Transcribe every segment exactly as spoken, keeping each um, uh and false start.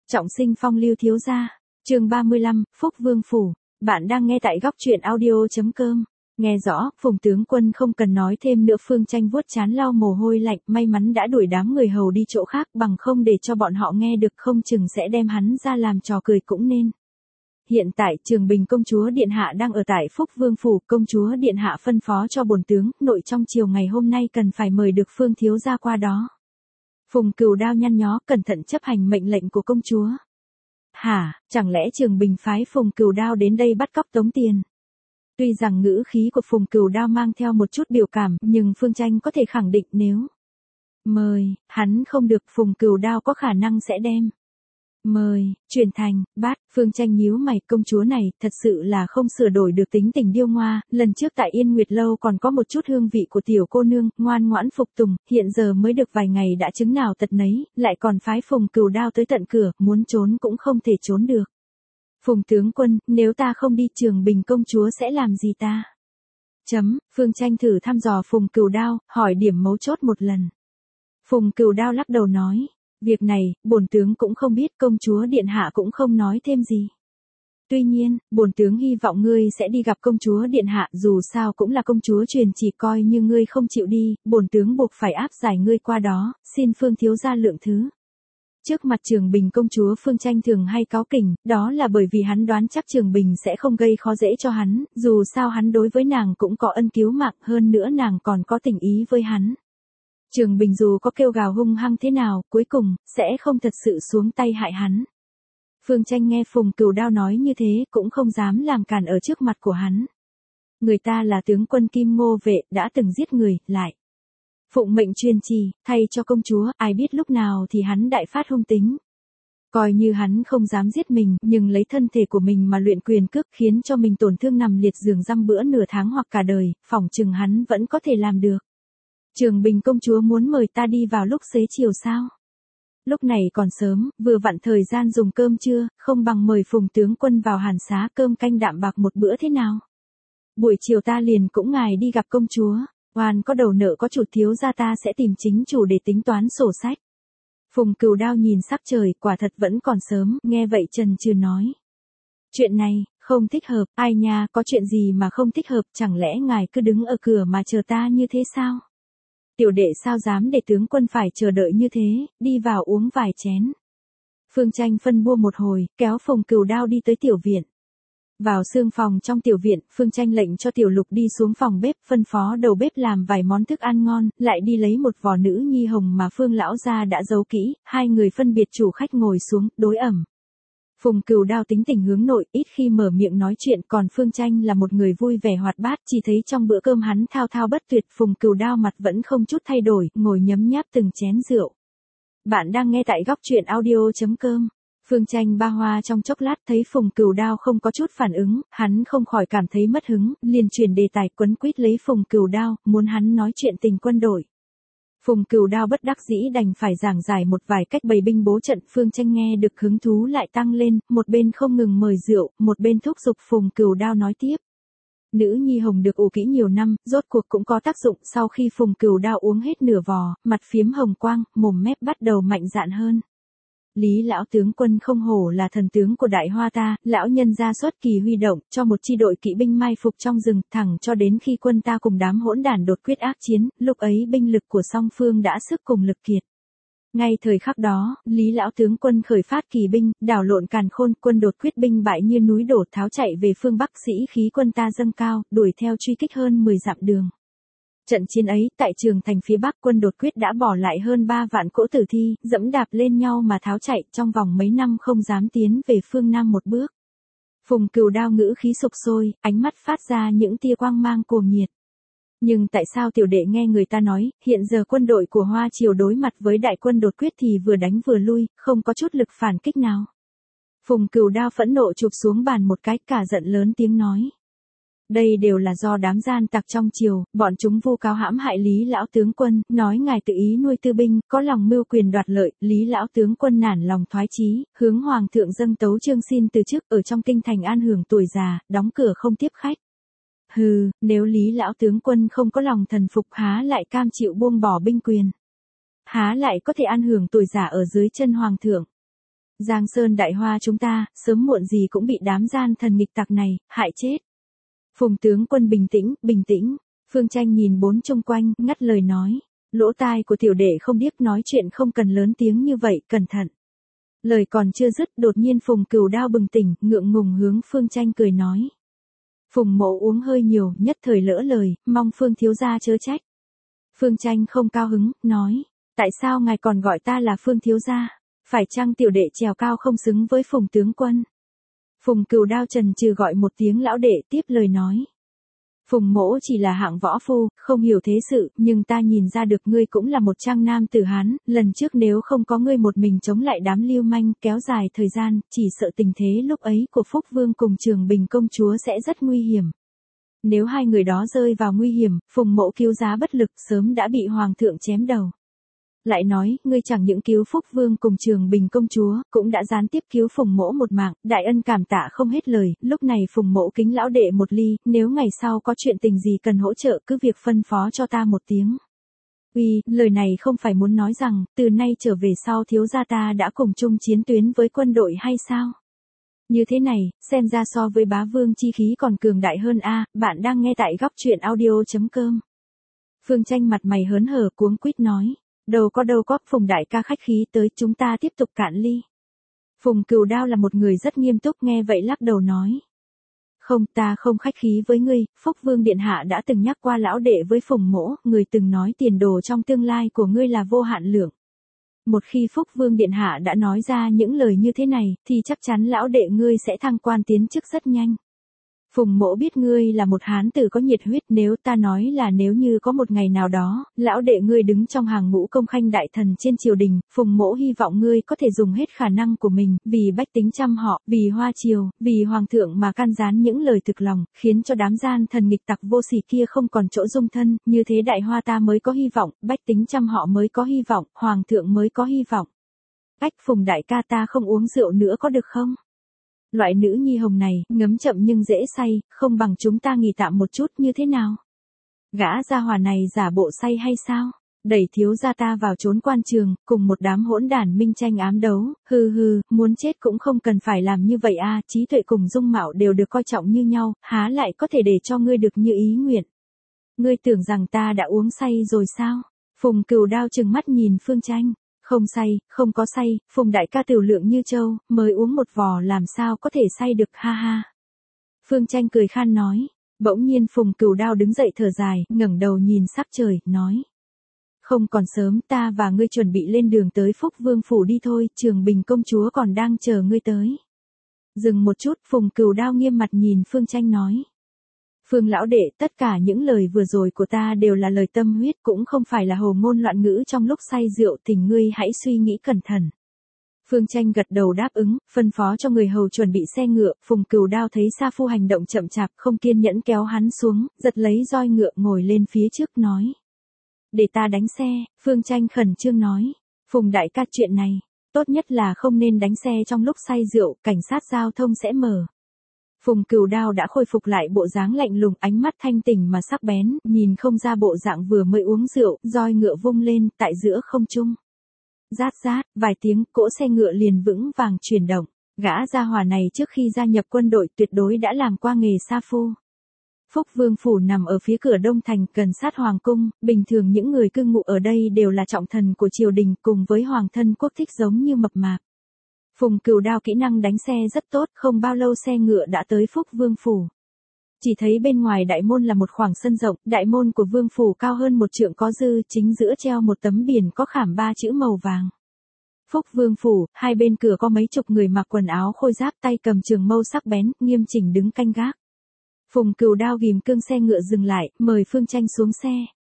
Trọng sinh phong lưu thiếu gia, chương ba mươi lăm, Phúc Vương Phủ. Bạn đang nghe tại góc truyện audio.com. Nghe rõ, Phùng tướng quân không cần nói thêm nữa. Phương Tranh vuốt trán lau mồ hôi lạnh, may mắn đã đuổi đám người hầu đi chỗ khác, bằng không để cho bọn họ nghe được không chừng sẽ đem hắn ra làm trò cười cũng nên. Hiện tại, Trường Bình công chúa điện hạ đang ở tại Phúc Vương Phủ, công chúa điện hạ phân phó cho bổn tướng, nội trong chiều ngày hôm nay cần phải mời được Phương thiếu gia qua đó. Phùng Cừu Đao nhăn nhó, cẩn thận chấp hành mệnh lệnh của công chúa. Hả, chẳng lẽ Trường Bình phái Phùng Cừu Đao đến đây bắt cóc tống tiền? Tuy rằng ngữ khí của Phùng Cừu Đao mang theo một chút biểu cảm, nhưng Phương Tranh có thể khẳng định nếu mời, hắn không được, Phùng Cừu Đao có khả năng sẽ đem mời, chuyển thành, bát. Phương Tranh nhíu mày, công chúa này, thật sự là không sửa đổi được tính tình điêu ngoa, lần trước tại Yên Nguyệt Lâu còn có một chút hương vị của tiểu cô nương, ngoan ngoãn phục tùng, hiện giờ mới được vài ngày đã chứng nào tật nấy, lại còn phái Phùng Cừu Đao tới tận cửa, muốn trốn cũng không thể trốn được. Phùng tướng quân, nếu ta không đi, Trường Bình công chúa sẽ làm gì ta? Chấm, Phương Tranh thử thăm dò Phùng Cừu Đao, hỏi điểm mấu chốt một lần. Phùng Cừu Đao lắc đầu nói. Việc này, bổn tướng cũng không biết, công chúa điện hạ cũng không nói thêm gì. Tuy nhiên, bổn tướng hy vọng ngươi sẽ đi gặp công chúa điện hạ, dù sao cũng là công chúa truyền chỉ, coi như ngươi không chịu đi, bổn tướng buộc phải áp giải ngươi qua đó, xin Phương thiếu gia lượng thứ. Trước mặt Trường Bình công chúa, Phương Tranh thường hay cáu kỉnh, đó là bởi vì hắn đoán chắc Trường Bình sẽ không gây khó dễ cho hắn, dù sao hắn đối với nàng cũng có ân cứu mạng, hơn nữa nàng còn có tình ý với hắn. Trường Bình dù có kêu gào hung hăng thế nào, cuối cùng, sẽ không thật sự xuống tay hại hắn. Phương Tranh nghe Phùng Cừu Đao nói như thế, cũng không dám làm cản ở trước mặt của hắn. Người ta là tướng quân Kim Ngô Vệ, đã từng giết người, lại phụng mệnh truyền chỉ, thay cho công chúa, ai biết lúc nào thì hắn đại phát hung tính. Coi như hắn không dám giết mình, nhưng lấy thân thể của mình mà luyện quyền cước, khiến cho mình tổn thương nằm liệt giường dăm bữa nửa tháng hoặc cả đời, phỏng chừng hắn vẫn có thể làm được. Trường Bình công chúa muốn mời ta đi vào lúc xế chiều sao? Lúc này còn sớm, vừa vặn thời gian dùng cơm trưa, không bằng mời Phùng tướng quân vào hàn xá cơm canh đạm bạc một bữa thế nào? Buổi chiều ta liền cũng ngài đi gặp công chúa, oan có đầu nợ có chủ, thiếu gia ta sẽ tìm chính chủ để tính toán sổ sách. Phùng Cừu Đao nhìn sắc trời, quả thật vẫn còn sớm, nghe vậy chần chừ nói. Chuyện này, không thích hợp, ai nha, có chuyện gì mà không thích hợp, chẳng lẽ ngài cứ đứng ở cửa mà chờ ta như thế sao? Tiểu đệ sao dám để tướng quân phải chờ đợi như thế, đi vào uống vài chén. Phương Tranh phân bua một hồi, kéo Phùng Cừu Đao đi tới tiểu viện. Vào xương phòng trong tiểu viện, Phương Tranh lệnh cho Tiểu Lục đi xuống phòng bếp, phân phó đầu bếp làm vài món thức ăn ngon, lại đi lấy một vò nữ nhi hồng mà Phương lão gia đã giấu kỹ, hai người phân biệt chủ khách ngồi xuống, đối ẩm. Phùng Cừu Đao tính tình hướng nội, ít khi mở miệng nói chuyện, còn Phương Tranh là một người vui vẻ hoạt bát, chỉ thấy trong bữa cơm hắn thao thao bất tuyệt, Phùng Cừu Đao mặt vẫn không chút thay đổi, ngồi nhấm nháp từng chén rượu. Bạn đang nghe tại góc truyện audio.com. Phương Tranh ba hoa trong chốc lát, thấy Phùng Cừu Đao không có chút phản ứng, hắn không khỏi cảm thấy mất hứng, liền chuyển đề tài, quấn quýt lấy Phùng Cừu Đao, muốn hắn nói chuyện tình quân đội. Phùng Cừu Đao bất đắc dĩ đành phải giảng giải một vài cách bày binh bố trận. Phương Tranh nghe được hứng thú lại tăng lên, một bên không ngừng mời rượu, một bên thúc giục Phùng Cừu Đao nói tiếp. Nữ nhi hồng được ủ kỹ nhiều năm, rốt cuộc cũng có tác dụng, sau khi Phùng Cừu Đao uống hết nửa vò, mặt phiếm hồng quang, mồm mép bắt đầu mạnh dạn hơn. Lý lão tướng quân không hổ là thần tướng của Đại Hoa ta, lão nhân ra xuất kỳ huy động, cho một chi đội kỵ binh mai phục trong rừng, thẳng cho đến khi quân ta cùng đám hỗn đản đột quyết ác chiến, lúc ấy binh lực của song phương đã sức cùng lực kiệt. Ngay thời khắc đó, Lý lão tướng quân khởi phát kỳ binh, đảo lộn càn khôn, quân đột quyết binh bại như núi đổ, tháo chạy về phương Bắc, sĩ khí quân ta dâng cao, đuổi theo truy kích hơn mười dặm đường. Trận chiến ấy, tại Trường Thành phía Bắc, quân đột quyết đã bỏ lại hơn ba vạn cỗ tử thi, dẫm đạp lên nhau mà tháo chạy, trong vòng mấy năm không dám tiến về phương Nam một bước. Phùng Cừu Đao ngữ khí sục sôi, ánh mắt phát ra những tia quang mang cuồng nhiệt. Nhưng tại sao tiểu đệ nghe người ta nói, hiện giờ quân đội của Hoa Triều đối mặt với đại quân đột quyết thì vừa đánh vừa lui, không có chút lực phản kích nào? Phùng Cừu Đao phẫn nộ chụp xuống bàn một cái, cả giận lớn tiếng nói. Đây đều là do đám gian tặc trong triều, bọn chúng vu cáo hãm hại Lý lão tướng quân, nói ngài tự ý nuôi tư binh, có lòng mưu quyền đoạt lợi, Lý lão tướng quân nản lòng thoái chí, hướng hoàng thượng dâng tấu chương xin từ chức, ở trong kinh thành an hưởng tuổi già, đóng cửa không tiếp khách. Hừ, nếu Lý lão tướng quân không có lòng thần phục, há lại cam chịu buông bỏ binh quyền? Há lại có thể an hưởng tuổi già ở dưới chân hoàng thượng? Giang Sơn Đại Hoa chúng ta, sớm muộn gì cũng bị đám gian thần nghịch tặc này, hại chết. Phùng tướng quân bình tĩnh, bình tĩnh. Phương Tranh nhìn bốn chung quanh, ngắt lời nói. Lỗ tai của tiểu đệ không điếc, nói chuyện không cần lớn tiếng như vậy, cẩn thận. Lời còn chưa dứt, đột nhiên Phùng Cửu Đao bừng tỉnh, ngượng ngùng hướng Phương Tranh cười nói. Phùng mỗ uống hơi nhiều, nhất thời lỡ lời, mong Phương thiếu gia chớ trách. Phương Tranh không cao hứng, nói. Tại sao ngài còn gọi ta là Phương thiếu gia? Phải chăng tiểu đệ trèo cao không xứng với Phùng tướng quân? Phùng Cửu Đao trần trừ gọi một tiếng lão đệ, tiếp lời nói. Phùng mỗ chỉ là hạng võ phu, không hiểu thế sự, nhưng ta nhìn ra được ngươi cũng là một trang nam tử Hán, lần trước nếu không có ngươi một mình chống lại đám lưu manh, kéo dài thời gian, chỉ sợ tình thế lúc ấy của Phúc Vương cùng Trường Bình công chúa sẽ rất nguy hiểm. Nếu hai người đó rơi vào nguy hiểm, Phùng mỗ cứu giá bất lực, sớm đã bị hoàng thượng chém đầu. Lại nói, ngươi chẳng những cứu Phúc Vương cùng Trường Bình công chúa, cũng đã gián tiếp cứu Phùng mỗ một mạng, đại ân cảm tạ không hết lời, lúc này Phùng mỗ kính lão đệ một ly, nếu ngày sau có chuyện tình gì cần hỗ trợ cứ việc phân phó cho ta một tiếng. Uy, lời này không phải muốn nói rằng, từ nay trở về sau thiếu gia ta đã cùng chung chiến tuyến với quân đội hay sao? Như thế này, xem ra so với bá vương chi khí còn cường đại hơn a. Bạn đang nghe tại góc truyện audio.com. Phương Tranh mặt mày hớn hở cuống quýt nói. Đâu có đâu có, Phùng đại ca khách khí tới, chúng ta tiếp tục cạn ly. Phùng Cửu Đao là một người rất nghiêm túc, nghe vậy lắc đầu nói. Không, ta không khách khí với ngươi, Phúc Vương điện hạ đã từng nhắc qua lão đệ với Phùng mỗ, người từng nói tiền đồ trong tương lai của ngươi là vô hạn lượng. Một khi Phúc Vương điện hạ đã nói ra những lời như thế này, thì chắc chắn lão đệ ngươi sẽ thăng quan tiến chức rất nhanh. Phùng mỗ biết ngươi là một hán tử có nhiệt huyết, nếu ta nói là nếu như có một ngày nào đó, lão đệ ngươi đứng trong hàng ngũ công khanh đại thần trên triều đình, Phùng mỗ hy vọng ngươi có thể dùng hết khả năng của mình, vì bách tính chăm họ, vì hoa triều, vì hoàng thượng mà can gián những lời thực lòng, khiến cho đám gian thần nghịch tặc vô sỉ kia không còn chỗ dung thân, như thế đại hoa ta mới có hy vọng, bách tính chăm họ mới có hy vọng, hoàng thượng mới có hy vọng. Ách, Phùng đại ca, ta không uống rượu nữa có được không? Loại nữ nhi hồng này, ngấm chậm nhưng dễ say, không bằng chúng ta nghỉ tạm một chút như thế nào? Gã gia hỏa này giả bộ say hay sao? Đẩy thiếu gia ta vào trốn quan trường, cùng một đám hỗn đản minh tranh ám đấu, hừ hừ, muốn chết cũng không cần phải làm như vậy a. Trí tuệ cùng dung mạo đều được coi trọng như nhau, há lại có thể để cho ngươi được như ý nguyện. Ngươi tưởng rằng ta đã uống say rồi sao? Phùng Cửu Đao trừng mắt nhìn Phương Tranh. Không say, không có say, Phùng đại ca tiểu lượng như châu, mới uống một vò làm sao có thể say được, ha ha. Phương Tranh cười khan nói. Bỗng nhiên Phùng Cửu Đao đứng dậy thở dài, ngẩng đầu nhìn sắc trời, nói. Không còn sớm, ta và ngươi chuẩn bị lên đường tới Phúc Vương phủ đi thôi, Trường Bình công chúa còn đang chờ ngươi tới. Dừng một chút, Phùng Cửu Đao nghiêm mặt nhìn Phương Tranh nói. Phương lão đệ, tất cả những lời vừa rồi của ta đều là lời tâm huyết, cũng không phải là hồ ngôn loạn ngữ trong lúc say rượu, tình ngươi hãy suy nghĩ cẩn thận. Phương Tranh gật đầu đáp ứng, phân phó cho người hầu chuẩn bị xe ngựa, Phùng Cửu Đao thấy Sa Phu hành động chậm chạp, không kiên nhẫn kéo hắn xuống, giật lấy roi ngựa ngồi lên phía trước nói. Để ta đánh xe, Phương Tranh khẩn trương nói. Phùng đại ca, chuyện này, tốt nhất là không nên đánh xe trong lúc say rượu, cảnh sát giao thông sẽ mở. Phùng Cửu Đao đã khôi phục lại bộ dáng lạnh lùng, ánh mắt thanh tỉnh mà sắc bén, nhìn không ra bộ dạng vừa mới uống rượu, roi ngựa vung lên, tại giữa không trung. Rát rát, vài tiếng, cỗ xe ngựa liền vững vàng chuyển động. Gã gia hỏa này trước khi gia nhập quân đội tuyệt đối đã làm qua nghề sa phu. Phúc Vương phủ nằm ở phía cửa đông thành, gần sát hoàng cung, bình thường những người cư ngụ ở đây đều là trọng thần của triều đình, cùng với hoàng thân quốc thích giống như mập mạp. Phùng Cửu Đao kỹ năng đánh xe rất tốt, không bao lâu xe ngựa đã tới Phúc Vương phủ. Chỉ thấy bên ngoài đại môn là một khoảng sân rộng, đại môn của vương phủ cao hơn một trượng có dư, chính giữa treo một tấm biển có khảm ba chữ màu vàng. Phúc Vương phủ, hai bên cửa có mấy chục người mặc quần áo khôi giáp, tay cầm trường mâu sắc bén, nghiêm chỉnh đứng canh gác. Phùng Cửu Đao ghim cương xe ngựa dừng lại, mời Phương Tranh xuống xe.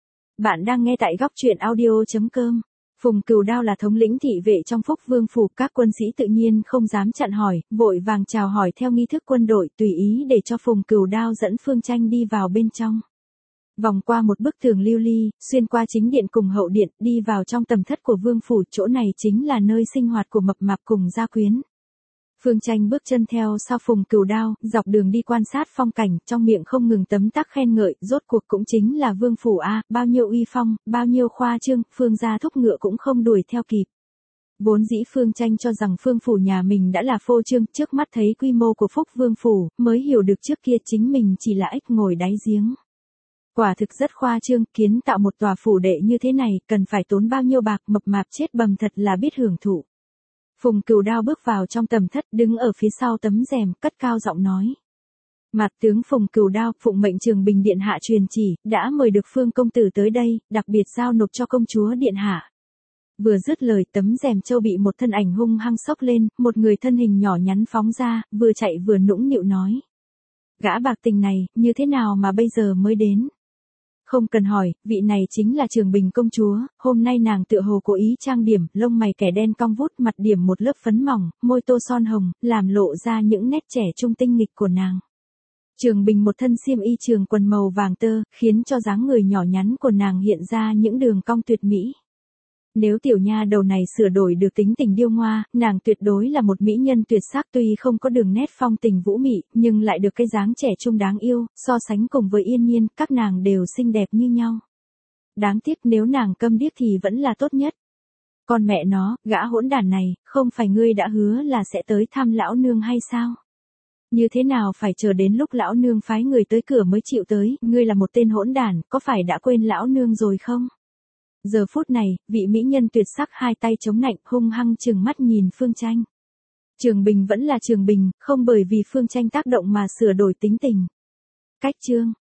Bạn đang nghe tại góc truyện audio.com. Phùng Cửu Đao là thống lĩnh thị vệ trong Phúc Vương phủ, các quân sĩ tự nhiên không dám chặn hỏi, vội vàng chào hỏi theo nghi thức quân đội, tùy ý để cho Phùng Cửu Đao dẫn Phương Tranh đi vào bên trong. Vòng qua một bức tường lưu ly, xuyên qua chính điện cùng hậu điện, đi vào trong tầm thất của vương phủ, chỗ này chính là nơi sinh hoạt của mập mạp cùng gia quyến. Phương Tranh bước chân theo sau Phùng Cửu Đao, dọc đường đi quan sát phong cảnh, trong miệng không ngừng tấm tắc khen ngợi, rốt cuộc cũng chính là vương phủ a, bao nhiêu uy phong, bao nhiêu khoa trương, Phương gia thúc ngựa cũng không đuổi theo kịp. Vốn dĩ Phương Tranh cho rằng Phương phủ nhà mình đã là phô trương, trước mắt thấy quy mô của Phúc Vương phủ, mới hiểu được trước kia chính mình chỉ là ếch ngồi đáy giếng. Quả thực rất khoa trương, kiến tạo một tòa phủ đệ như thế này, cần phải tốn bao nhiêu bạc, mập mạp chết bầm thật là biết hưởng thụ. Phùng Cửu Đao bước vào trong tầm thất, đứng ở phía sau tấm rèm, cất cao giọng nói. Mặt tướng Phùng Cửu Đao, phụng mệnh Trường Bình điện hạ truyền chỉ, đã mời được Phương công tử tới đây, đặc biệt giao nộp cho công chúa điện hạ. Vừa dứt lời, tấm rèm châu bị một thân ảnh hung hăng xốc lên, một người thân hình nhỏ nhắn phóng ra, vừa chạy vừa nũng nịu nói. Gã bạc tình này, như thế nào mà bây giờ mới đến? Không cần hỏi, vị này chính là Trường Bình công chúa, hôm nay nàng tựa hồ cố ý trang điểm, lông mày kẻ đen cong vút, mặt điểm một lớp phấn mỏng, môi tô son hồng, làm lộ ra những nét trẻ trung tinh nghịch của nàng. Trường Bình một thân xiêm y trường quần màu vàng tơ, khiến cho dáng người nhỏ nhắn của nàng hiện ra những đường cong tuyệt mỹ. Nếu tiểu nha đầu này sửa đổi được tính tình điêu ngoa, nàng tuyệt đối là một mỹ nhân tuyệt sắc, tuy không có đường nét phong tình vũ mị, nhưng lại được cái dáng trẻ trung đáng yêu, so sánh cùng với Yên Nhiên, các nàng đều xinh đẹp như nhau. Đáng tiếc nếu nàng câm điếc thì vẫn là tốt nhất. Con mẹ nó, gã hỗn đản này, không phải ngươi đã hứa là sẽ tới thăm lão nương hay sao? Như thế nào phải chờ đến lúc lão nương phái người tới cửa mới chịu tới, ngươi là một tên hỗn đản, có phải đã quên lão nương rồi không? Giờ phút này, vị mỹ nhân tuyệt sắc hai tay chống nạnh, hung hăng trừng mắt nhìn Phương Tranh. Trường Bình vẫn là Trường Bình, không bởi vì Phương Tranh tác động mà sửa đổi tính tình. Cách chương